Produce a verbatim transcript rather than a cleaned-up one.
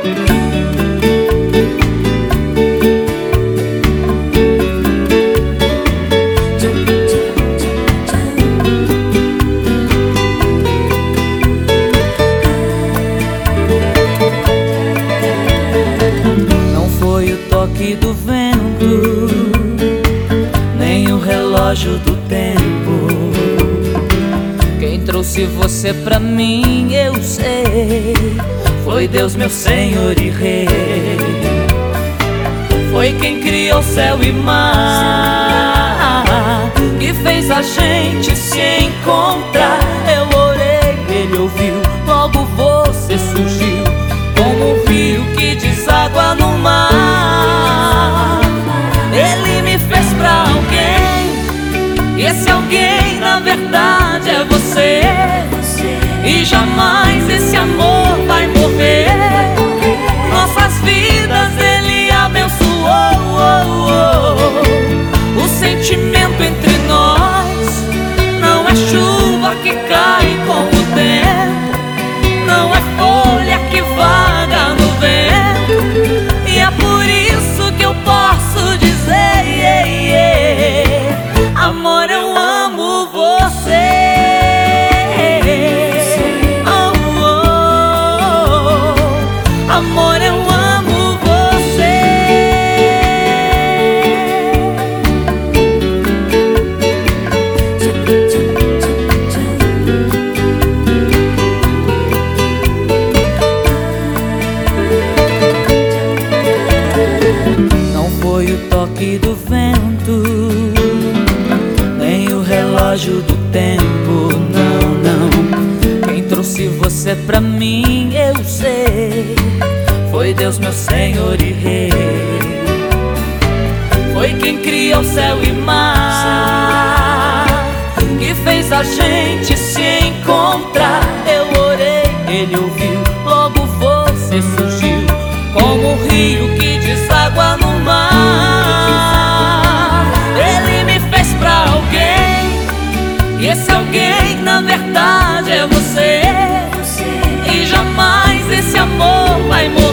toque do vento, nem o relógio do tempo. Quem trouxe você pra mim, eu sei, foi Deus, meu Senhor e Rei. Foi quem criou céu e mar, que fez a gente se encontrar. Eu orei, Ele ouviu, logo você surgiu, como um rio que deságua no mar. Ele me fez pra alguém, e esse alguém na verdade é você. E jamais esse amor vai morrer. Nossas vidas Ele abençoou. O sentimento entre nós não é chuva que cai com o tempo, não é folha que vaga no vento. E é por isso que eu posso dizer, yeah, yeah, amor, eu amo você. Oh, oh, oh, amor, eu amo você. Não foi o toque do vento, nem o relógio do tempo, não, não. Quem trouxe você pra mim, eu sei, foi Deus, meu Senhor e Rei. Foi quem criou céu e mar, que fez a gente se encontrar. Eu orei, Ele ouviu, logo você surgiu, como um rio que deságua no mar. Ele me fez pra alguém, e esse alguém na verdade é você. E jamais esse amor vai morrer.